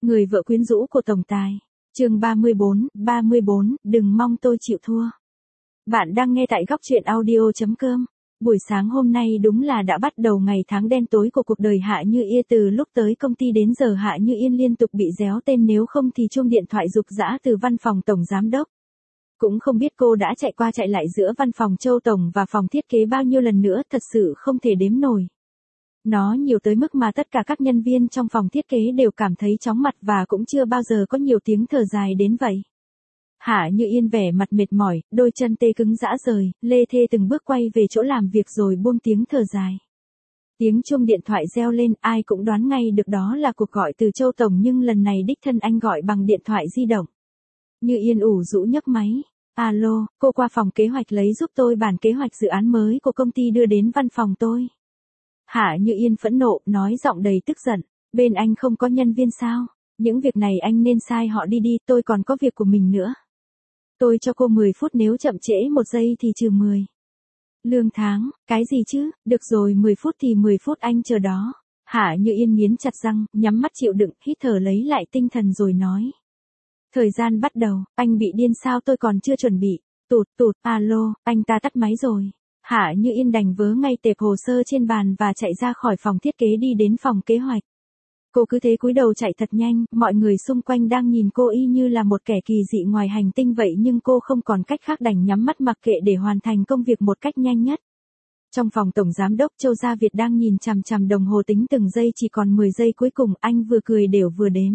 Người vợ quyến rũ của tổng tài. Chương 34, đừng mong tôi chịu thua. Bạn đang nghe tại góc truyện audio.com. Buổi sáng hôm nay đúng là đã bắt đầu ngày tháng đen tối của cuộc đời Hạ Như Yên. Từ lúc tới công ty đến giờ Hạ Như Yên liên tục bị réo tên, nếu không thì chuông điện thoại rục rã từ văn phòng tổng giám đốc. Cũng không biết cô đã chạy qua chạy lại giữa văn phòng Châu Tổng và phòng thiết kế bao nhiêu lần nữa, thật sự không thể đếm nổi. Nó nhiều tới mức mà tất cả các nhân viên trong phòng thiết kế đều cảm thấy chóng mặt, và cũng chưa bao giờ có nhiều tiếng thở dài đến vậy. Hạ Như Yên vẻ mặt mệt mỏi, đôi chân tê cứng rã rời, lê thê từng bước quay về chỗ làm việc rồi buông tiếng thở dài. Tiếng chuông điện thoại reo lên, ai cũng đoán ngay được đó là cuộc gọi từ Châu Tổng, nhưng lần này đích thân anh gọi bằng điện thoại di động. Như Yên ủ rũ nhấc máy. Alo, cô qua phòng kế hoạch lấy giúp tôi bản kế hoạch dự án mới của công ty đưa đến văn phòng tôi. Hạ Như Yên phẫn nộ, nói giọng đầy tức giận. Bên anh không có nhân viên sao? Những việc này anh nên sai họ đi, tôi còn có việc của mình nữa. Tôi cho cô 10 phút, nếu chậm trễ 1 giây thì trừ 10. Lương tháng, cái gì chứ, được rồi, 10 phút thì 10 phút, anh chờ đó. Hạ Như Yên nghiến chặt răng, nhắm mắt chịu đựng, hít thở lấy lại tinh thần rồi nói. Thời gian bắt đầu, anh bị điên sao, tôi còn chưa chuẩn bị. Alo, anh ta tắt máy rồi. Hạ Như Yên đành vớ ngay tệp hồ sơ trên bàn và chạy ra khỏi phòng thiết kế đi đến phòng kế hoạch. Cô cứ thế cúi đầu chạy thật nhanh, mọi người xung quanh đang nhìn cô y như là một kẻ kỳ dị ngoài hành tinh vậy, nhưng cô không còn cách khác đành nhắm mắt mặc kệ để hoàn thành công việc một cách nhanh nhất. Trong phòng tổng giám đốc, Châu Gia Việt đang nhìn chằm chằm đồng hồ tính từng giây, chỉ còn 10 giây cuối cùng, anh vừa cười đều vừa đếm.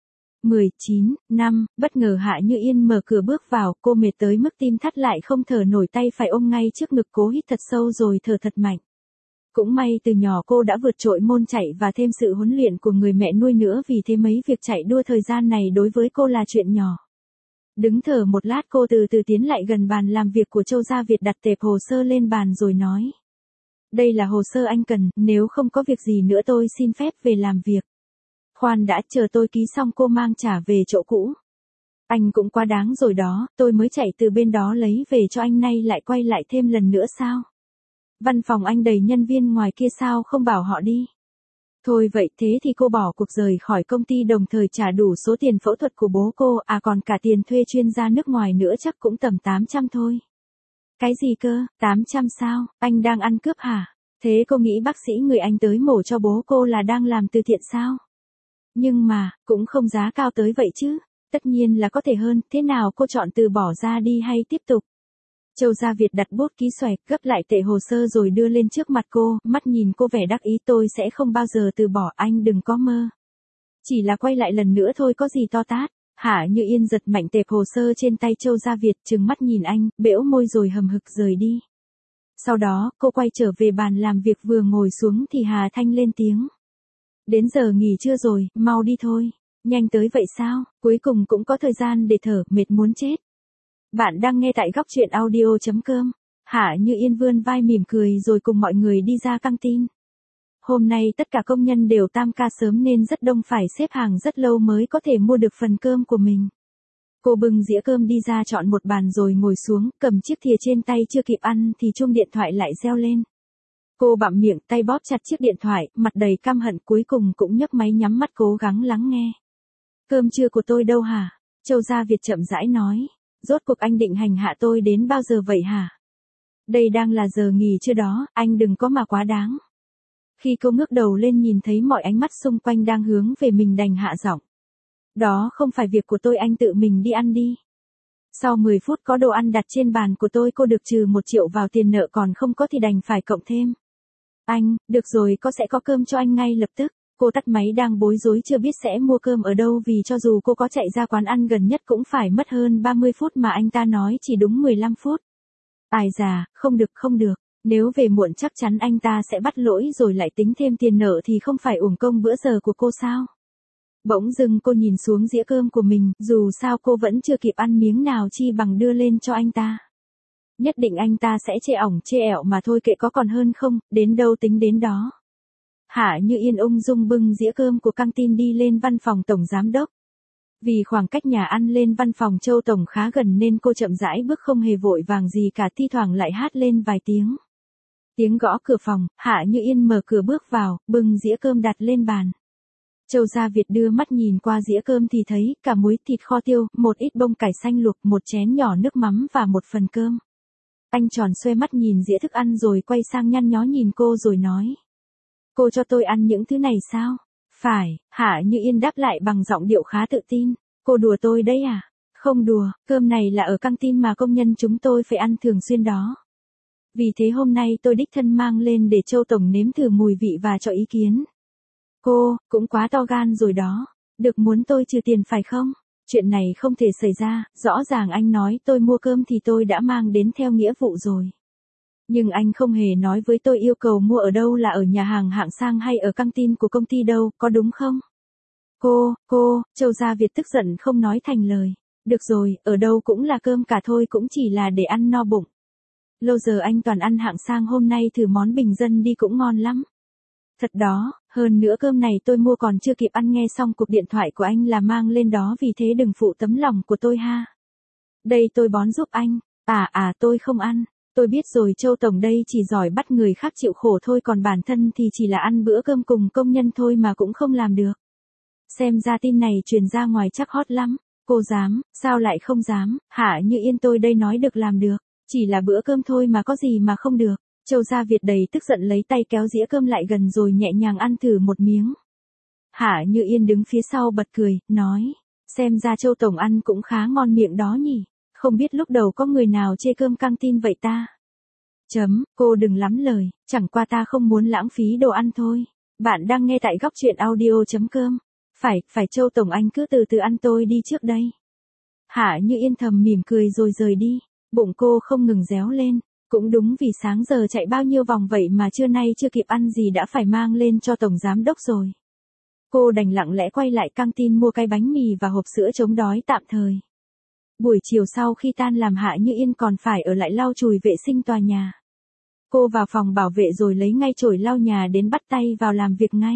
10, 9, 5, bất ngờ Hạ Như Yên mở cửa bước vào, cô mệt tới mức tim thắt lại không thở nổi, tay phải ôm ngay trước ngực, cố hít thật sâu rồi thở thật mạnh. Cũng may từ nhỏ cô đã vượt trội môn chạy và thêm sự huấn luyện của người mẹ nuôi nữa, vì thế mấy việc chạy đua thời gian này đối với cô là chuyện nhỏ. Đứng thở một lát, cô từ từ tiến lại gần bàn làm việc của Châu Gia Việt, đặt tệp hồ sơ lên bàn rồi nói. Đây là hồ sơ anh cần, nếu không có việc gì nữa tôi xin phép về làm việc. Khoan đã, chờ tôi ký xong cô mang trả về chỗ cũ. Anh cũng quá đáng rồi đó, tôi mới chạy từ bên đó lấy về cho anh, nay lại quay lại thêm lần nữa sao? Văn phòng anh đầy nhân viên ngoài kia, sao không bảo họ đi? Thôi vậy, thế thì cô bỏ cuộc rời khỏi công ty, đồng thời trả đủ số tiền phẫu thuật của bố cô, còn cả tiền thuê chuyên gia nước ngoài nữa, chắc cũng tầm 800 thôi. Cái gì cơ, 800 sao, anh đang ăn cướp hả? Thế cô nghĩ bác sĩ người Anh tới mổ cho bố cô là đang làm từ thiện sao? Nhưng mà, cũng không giá cao tới vậy chứ. Tất nhiên là có thể hơn, thế nào cô chọn từ bỏ ra đi hay tiếp tục? Châu Gia Việt đặt bút ký xoẹt, gấp lại tệp hồ sơ rồi đưa lên trước mặt cô, mắt nhìn cô vẻ đắc ý. Tôi sẽ không bao giờ từ bỏ, anh đừng có mơ. Chỉ là quay lại lần nữa thôi, có gì to tát. Hạ Như Yên giật mạnh tệp hồ sơ trên tay Châu Gia Việt, trừng mắt nhìn anh, bẽo môi rồi hầm hực rời đi. Sau đó, cô quay trở về bàn làm việc, vừa ngồi xuống thì Hà Thanh lên tiếng. Đến giờ nghỉ trưa rồi, mau đi thôi. Nhanh tới vậy sao, cuối cùng cũng có thời gian để thở, mệt muốn chết. Bạn đang nghe tại góc truyện audio.com. Hạ Như Yên vươn vai mỉm cười rồi cùng mọi người đi ra căng tin. Hôm nay tất cả công nhân đều tam ca sớm nên rất đông, phải xếp hàng rất lâu mới có thể mua được phần cơm của mình. Cô bưng dĩa cơm đi ra chọn một bàn rồi ngồi xuống, cầm chiếc thìa trên tay, chưa kịp ăn thì chuông điện thoại lại reo lên. Cô bặm miệng, tay bóp chặt chiếc điện thoại, mặt đầy căm hận, cuối cùng cũng nhấc máy, nhắm mắt cố gắng lắng nghe. Cơm trưa của tôi đâu hả? Châu Gia Việt chậm rãi nói. Rốt cuộc anh định hành hạ tôi đến bao giờ vậy hả? Đây đang là giờ nghỉ trưa đó, anh đừng có mà quá đáng. Khi cô ngước đầu lên nhìn thấy mọi ánh mắt xung quanh đang hướng về mình, đành hạ giọng. Đó không phải việc của tôi, anh tự mình đi ăn đi. Sau 10 phút có đồ ăn đặt trên bàn của tôi, cô được trừ 1 triệu vào tiền nợ, còn không có thì đành phải cộng thêm. Anh, được rồi, sẽ có cơm cho anh ngay lập tức. Cô tắt máy, đang bối rối chưa biết sẽ mua cơm ở đâu, vì cho dù cô có chạy ra quán ăn gần nhất cũng phải mất hơn 30 phút mà anh ta nói chỉ đúng 15 phút. Ai già, không được, nếu về muộn chắc chắn anh ta sẽ bắt lỗi rồi lại tính thêm tiền nợ, thì không phải uổng công bữa giờ của cô sao? Bỗng dưng cô nhìn xuống dĩa cơm của mình, dù sao cô vẫn chưa kịp ăn miếng nào, chi bằng đưa lên cho anh ta. Nhất định anh ta sẽ chê ỏng chê ẹo mà thôi, kệ, có còn hơn không, đến đâu tính đến đó. Hạ Như Yên ung dung bưng dĩa cơm của căng tin đi lên văn phòng tổng giám đốc. Vì khoảng cách nhà ăn lên văn phòng Châu Tổng khá gần nên cô chậm rãi bước, không hề vội vàng gì cả, thi thoảng lại hát lên vài tiếng. Tiếng gõ cửa phòng, Hạ Như Yên mở cửa bước vào, bưng dĩa cơm đặt lên bàn. Châu Gia Việt đưa mắt nhìn qua dĩa cơm thì thấy cả muối thịt kho tiêu, một ít bông cải xanh luộc, một chén nhỏ nước mắm và một phần cơm. Anh tròn xoe mắt nhìn dĩa thức ăn rồi quay sang nhăn nhó nhìn cô rồi nói. Cô cho tôi ăn những thứ này sao? Phải, Hạ Như Yên đáp lại bằng giọng điệu khá tự tin. Cô đùa tôi đấy à? Không đùa, cơm này là ở căng tin mà công nhân chúng tôi phải ăn thường xuyên đó. Vì thế hôm nay tôi đích thân mang lên để Châu Tổng nếm thử mùi vị và cho ý kiến. Cô, cũng quá to gan rồi đó. Được muốn tôi trừ tiền phải không? Chuyện này không thể xảy ra, rõ ràng anh nói tôi mua cơm thì tôi đã mang đến theo nghĩa vụ rồi. Nhưng anh không hề nói với tôi yêu cầu mua ở đâu, là ở nhà hàng hạng sang hay ở căng tin của công ty đâu, có đúng không? Cô, Châu Gia Việt tức giận không nói thành lời. Được rồi, ở đâu cũng là cơm cả thôi, cũng chỉ là để ăn no bụng. Lâu giờ anh toàn ăn hạng sang, hôm nay thử món bình dân đi cũng ngon lắm. Thật đó, hơn nữa cơm này tôi mua còn chưa kịp ăn nghe xong cuộc điện thoại của anh là mang lên đó, vì thế đừng phụ tấm lòng của tôi ha. Đây tôi bón giúp anh. Tôi không ăn. Tôi biết rồi, Châu Tổng đây chỉ giỏi bắt người khác chịu khổ thôi, còn bản thân thì chỉ là ăn bữa cơm cùng công nhân thôi mà cũng không làm được. Xem ra tin này truyền ra ngoài chắc hot lắm. Cô dám, sao lại không dám? Hạ Như Yên tôi đây nói được làm được. Chỉ là bữa cơm thôi mà có gì mà không được. Châu Gia Việt đầy tức giận lấy tay kéo dĩa cơm lại gần rồi nhẹ nhàng ăn thử một miếng. Hạ Như Yên đứng phía sau bật cười, nói. Xem ra Châu Tổng ăn cũng khá ngon miệng đó nhỉ. Không biết lúc đầu có người nào chê cơm căng tin vậy ta? Cô đừng lắm lời, chẳng qua ta không muốn lãng phí đồ ăn thôi. Bạn đang nghe tại góc truyện audio.com. Phải Châu Tổng anh cứ từ từ ăn, tôi đi trước đây. Hạ Như Yên thầm mỉm cười rồi rời đi. Bụng cô không ngừng réo lên. Cũng đúng, vì sáng giờ chạy bao nhiêu vòng vậy mà trưa nay chưa kịp ăn gì đã phải mang lên cho Tổng Giám Đốc rồi. Cô đành lặng lẽ quay lại căng tin mua cái bánh mì và hộp sữa chống đói tạm thời. Buổi chiều sau khi tan làm, Hạ Như Yên còn phải ở lại lau chùi vệ sinh tòa nhà. Cô vào phòng bảo vệ rồi lấy ngay chổi lau nhà đến bắt tay vào làm việc ngay.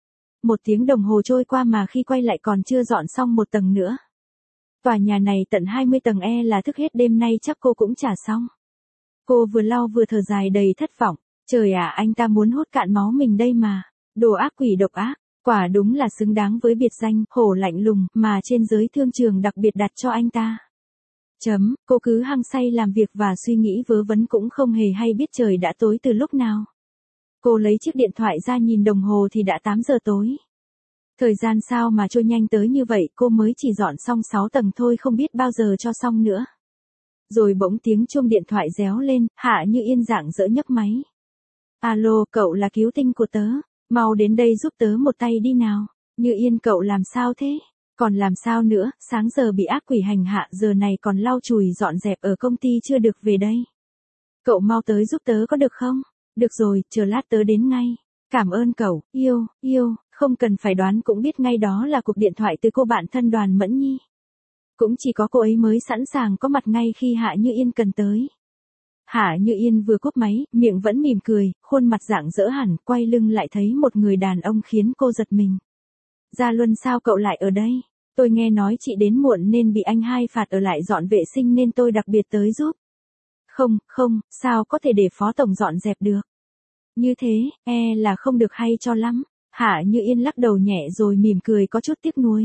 1 tiếng đồng hồ trôi qua mà khi quay lại còn chưa dọn xong một tầng nữa. Tòa nhà này tận 20 tầng, là thức hết đêm nay chắc cô cũng chả xong. Cô vừa lau vừa thở dài đầy thất vọng. Trời ạ, anh ta muốn hút cạn máu mình đây mà. Đồ ác quỷ độc ác, quả đúng là xứng đáng với biệt danh hổ lạnh lùng mà trên giới thương trường đặc biệt đặt cho anh ta. Cô cứ hăng say làm việc và suy nghĩ vớ vẩn, cũng không hề hay biết trời đã tối từ lúc nào. Cô lấy chiếc điện thoại ra nhìn đồng hồ thì đã 8 giờ tối. Thời gian sao mà trôi nhanh tới như vậy, cô mới chỉ dọn xong 6 tầng thôi, không biết bao giờ cho xong nữa. Rồi bỗng tiếng chuông điện thoại réo lên, Hạ Như Yên rạng rỡ nhấc máy. Alo, cậu là cứu tinh của tớ, mau đến đây giúp tớ một tay đi nào. Như Yên, cậu làm sao thế? Còn làm sao nữa, sáng giờ bị ác quỷ hành hạ, giờ này còn lau chùi dọn dẹp ở công ty chưa được về đây. Cậu mau tới giúp tớ có được không? Được rồi, chờ lát tớ đến ngay. Cảm ơn cậu, yêu, không cần phải đoán cũng biết ngay đó là cuộc điện thoại từ cô bạn thân Đoàn Mẫn Nhi. Cũng chỉ có cô ấy mới sẵn sàng có mặt ngay khi Hạ Như Yên cần tới. Hạ Như Yên vừa cúp máy, miệng vẫn mỉm cười, khuôn mặt rạng rỡ hẳn, quay lưng lại thấy một người đàn ông khiến cô giật mình. Gia Luân, sao cậu lại ở đây? Tôi nghe nói chị đến muộn nên bị anh hai phạt ở lại dọn vệ sinh nên tôi đặc biệt tới giúp. Không, sao có thể để phó tổng dọn dẹp được? Như thế, là không được hay cho lắm. Hạ Như Yên lắc đầu nhẹ rồi mỉm cười có chút tiếc nuối.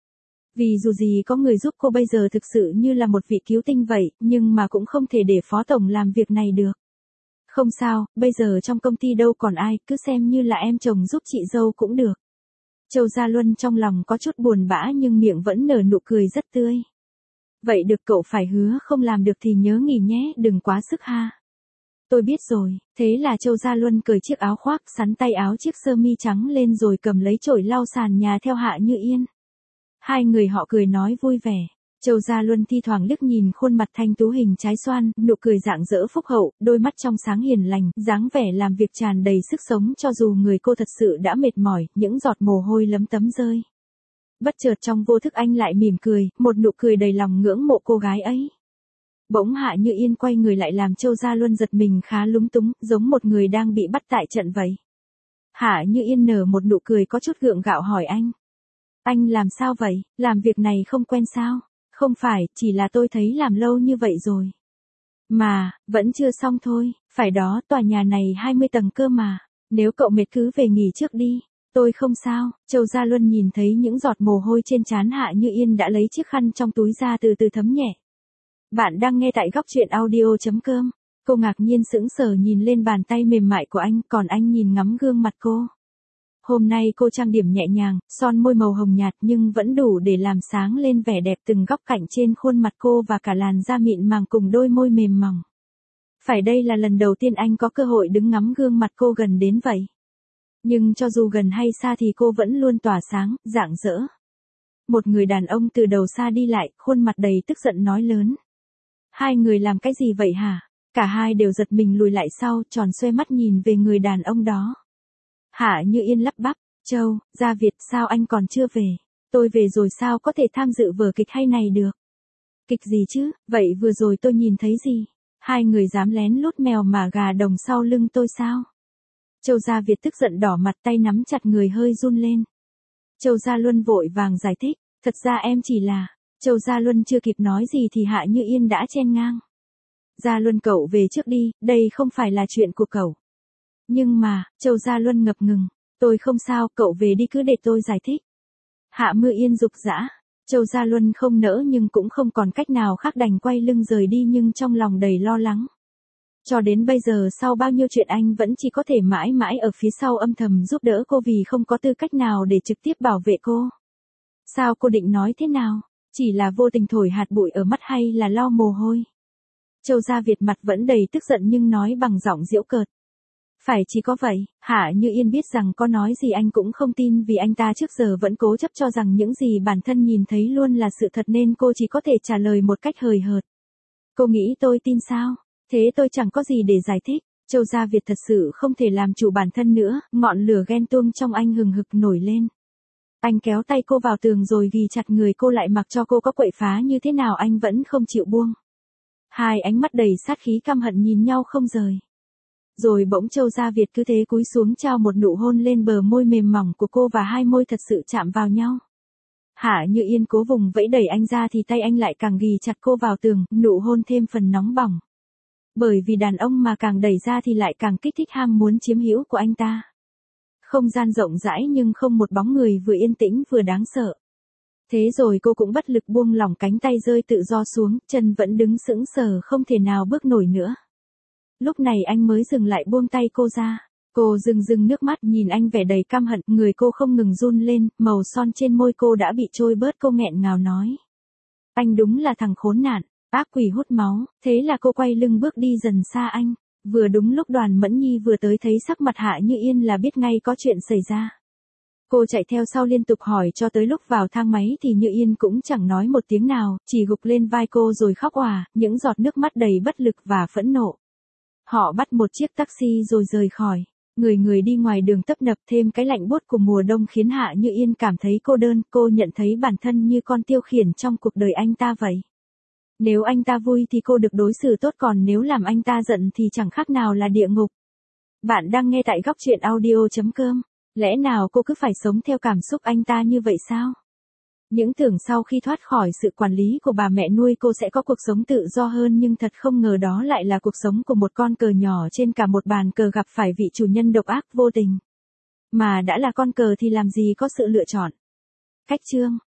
Vì dù gì có người giúp cô bây giờ thực sự như là một vị cứu tinh vậy, nhưng mà cũng không thể để phó tổng làm việc này được. Không sao, bây giờ trong công ty đâu còn ai, cứ xem như là em chồng giúp chị dâu cũng được. Châu Gia Luân trong lòng có chút buồn bã nhưng miệng vẫn nở nụ cười rất tươi. Vậy được, cậu phải hứa không làm được thì nhớ nghỉ nhé, đừng quá sức ha. Tôi biết rồi, thế là Châu Gia Luân cởi chiếc áo khoác, sắn tay áo chiếc sơ mi trắng lên rồi cầm lấy chổi lau sàn nhà theo Hạ Như Yên. Hai người họ cười nói vui vẻ. Châu Gia Luân thi thoảng liếc nhìn khuôn mặt thanh tú hình trái xoan, nụ cười rạng rỡ phúc hậu, đôi mắt trong sáng hiền lành, dáng vẻ làm việc tràn đầy sức sống cho dù người cô thật sự đã mệt mỏi, những giọt mồ hôi lấm tấm rơi. Bất chợt trong vô thức anh lại mỉm cười, một nụ cười đầy lòng ngưỡng mộ cô gái ấy. Bỗng Hạ Như Yên quay người lại làm Châu Gia Luân giật mình khá lúng túng, giống một người đang bị bắt tại trận vậy. Hạ Như Yên nở một nụ cười có chút gượng gạo hỏi anh. Anh làm sao vậy, làm việc này không quen sao? Không phải, chỉ là tôi thấy làm lâu như vậy rồi. Mà, vẫn chưa xong thôi, phải đó, tòa nhà này 20 tầng cơ mà. Nếu cậu mệt cứ về nghỉ trước đi. Tôi không sao. Châu Gia Luân nhìn thấy những giọt mồ hôi trên trán Hạ Như Yên đã lấy chiếc khăn trong túi ra từ từ thấm nhẹ. Bạn đang nghe tại góc truyện audio.com. Cô ngạc nhiên sững sờ nhìn lên bàn tay mềm mại của anh, còn anh nhìn ngắm gương mặt cô. Hôm nay cô trang điểm nhẹ nhàng, son môi màu hồng nhạt nhưng vẫn đủ để làm sáng lên vẻ đẹp từng góc cạnh trên khuôn mặt cô và cả làn da mịn màng cùng đôi môi mềm mỏng. Phải đây là lần đầu tiên anh có cơ hội đứng ngắm gương mặt cô gần đến vậy. Nhưng cho dù gần hay xa thì cô vẫn luôn tỏa sáng, rạng rỡ. Một người đàn ông từ đầu xa đi lại, khuôn mặt đầy tức giận nói lớn. Hai người làm cái gì vậy hả? Cả hai đều giật mình lùi lại sau, tròn xoe mắt nhìn về người đàn ông đó. Hạ Như Yên lắp bắp, Châu, Gia Việt, sao anh còn chưa về? Tôi về rồi sao có thể tham dự vở kịch hay này được? Kịch gì chứ, vậy vừa rồi tôi nhìn thấy gì? Hai người dám lén lút mèo mà gà đồng sau lưng tôi sao? Châu Gia Việt tức giận đỏ mặt, tay nắm chặt người hơi run lên. Châu Gia Luân vội vàng giải thích, thật ra em chỉ là... Châu Gia Luân chưa kịp nói gì thì Hạ Như Yên đã chen ngang. Gia Luân cậu về trước đi, đây không phải là chuyện của cậu. Nhưng mà, Châu Gia Luân ngập ngừng, tôi không sao, cậu về đi cứ để tôi giải thích. Hạ Như Yên rục rã, Châu Gia Luân không nỡ nhưng cũng không còn cách nào khác đành quay lưng rời đi nhưng trong lòng đầy lo lắng. Cho đến bây giờ sau bao nhiêu chuyện anh vẫn chỉ có thể mãi mãi ở phía sau âm thầm giúp đỡ cô vì không có tư cách nào để trực tiếp bảo vệ cô. Sao cô định nói thế nào? Chỉ là vô tình thổi hạt bụi ở mắt hay là lau mồ hôi? Châu Gia Việt mặt vẫn đầy tức giận nhưng nói bằng giọng giễu cợt. Phải chỉ có vậy, Hạ Như Yên biết rằng có nói gì anh cũng không tin vì anh ta trước giờ vẫn cố chấp cho rằng những gì bản thân nhìn thấy luôn là sự thật nên cô chỉ có thể trả lời một cách hời hợt. Cô nghĩ tôi tin sao? Thế tôi chẳng có gì để giải thích. Châu Gia Việt thật sự không thể làm chủ bản thân nữa, ngọn lửa ghen tuông trong anh hừng hực nổi lên. Anh kéo tay cô vào tường rồi ghi chặt người cô lại mặc cho cô có quậy phá như thế nào anh vẫn không chịu buông. Hai ánh mắt đầy sát khí căm hận nhìn nhau không rời. Rồi bỗng Châu Gia Việt cứ thế cúi xuống trao một nụ hôn lên bờ môi mềm mỏng của cô và hai môi thật sự chạm vào nhau. Hạ Như Yên cố vùng vẫy đẩy anh ra thì tay anh lại càng ghi chặt cô vào tường, nụ hôn thêm phần nóng bỏng. Bởi vì đàn ông mà càng đẩy ra thì lại càng kích thích ham muốn chiếm hữu của anh ta. Không gian rộng rãi nhưng không một bóng người, vừa yên tĩnh vừa đáng sợ. Thế rồi cô cũng bất lực buông lỏng cánh tay rơi tự do xuống, chân vẫn đứng sững sờ không thể nào bước nổi nữa. Lúc này anh mới dừng lại buông tay cô ra. Cô rưng nước mắt nhìn anh vẻ đầy căm hận, người cô không ngừng run lên, màu son trên môi cô đã bị trôi bớt, cô nghẹn ngào nói. Anh đúng là thằng khốn nạn, ác quỷ hút máu. Thế là cô quay lưng bước đi dần xa anh. Vừa đúng lúc Đoàn Mẫn Nhi vừa tới thấy sắc mặt Hạ Như Yên là biết ngay có chuyện xảy ra. Cô chạy theo sau liên tục hỏi cho tới lúc vào thang máy thì Như Yên cũng chẳng nói một tiếng nào, chỉ gục lên vai cô rồi khóc òa, những giọt nước mắt đầy bất lực và phẫn nộ. Họ bắt một chiếc taxi rồi rời khỏi. Người đi ngoài đường tấp nập, thêm cái lạnh buốt của mùa đông khiến Hạ Như Yên cảm thấy cô đơn, cô nhận thấy bản thân như con tiêu khiển trong cuộc đời anh ta vậy. Nếu anh ta vui thì cô được đối xử tốt, còn nếu làm anh ta giận thì chẳng khác nào là địa ngục. Bạn đang nghe tại góc truyện audio.com. Lẽ nào cô cứ phải sống theo cảm xúc anh ta như vậy sao? Những tưởng sau khi thoát khỏi sự quản lý của bà mẹ nuôi cô sẽ có cuộc sống tự do hơn nhưng thật không ngờ đó lại là cuộc sống của một con cờ nhỏ trên cả một bàn cờ gặp phải vị chủ nhân độc ác vô tình. Mà đã là con cờ thì làm gì có sự lựa chọn. Cách chương